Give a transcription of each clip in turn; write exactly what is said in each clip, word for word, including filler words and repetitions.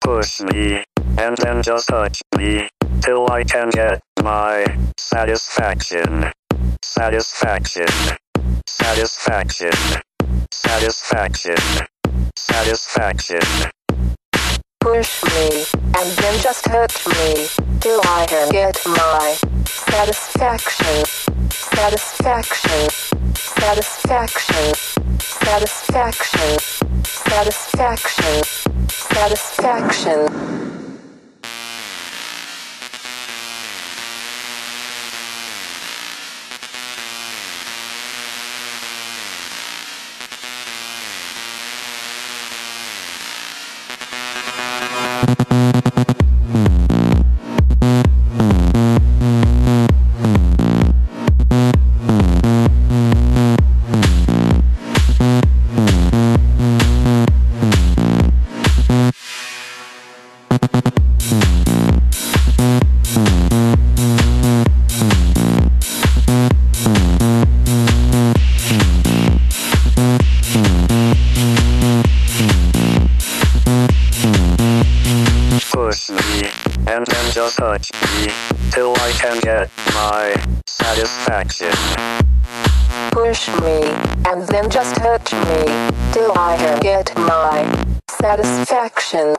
Push me, and then just touch me, till I can get my satisfaction. Satisfaction. Satisfaction. Satisfaction. Satisfaction. Push me, and then just hurt me, till I can get my satisfaction. Satisfaction. Satisfaction. Satisfaction. Satisfaction. Satisfaction. Push me, and then just touch me, till I can get my satisfaction. Push me, and then just hurt me, till I can get my satisfaction.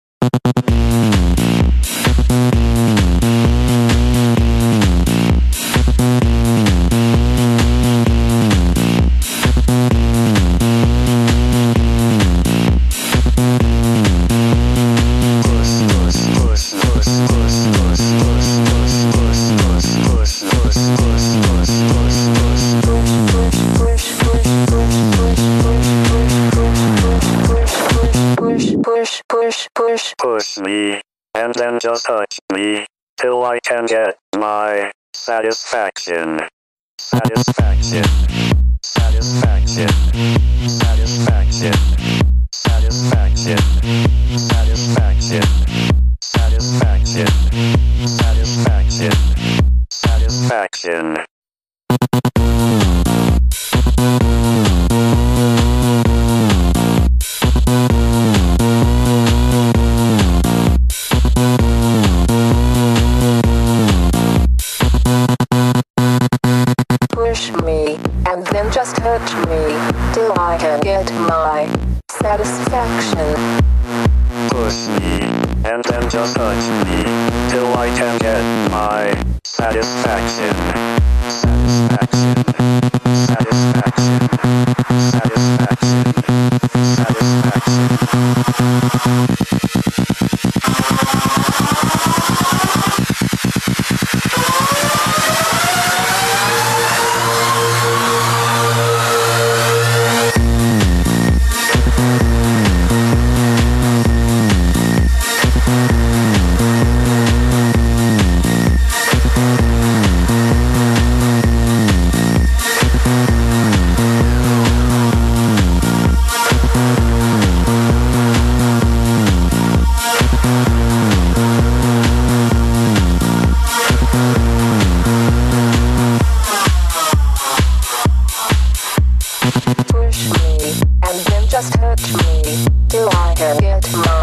Push, push, push. Push me, and then just touch me, till I can get my satisfaction. Satisfaction. Satisfaction. Satisfaction. Satisfaction. Satisfaction. Satisfaction. Satisfaction. Satisfaction. Push me, and then just hurt me, till I can get my satisfaction. Push me, and then just touch me, till I can get my satisfaction. Satisfaction. Satisfaction. Satisfaction. Push me, and then just hurt me, till I can get my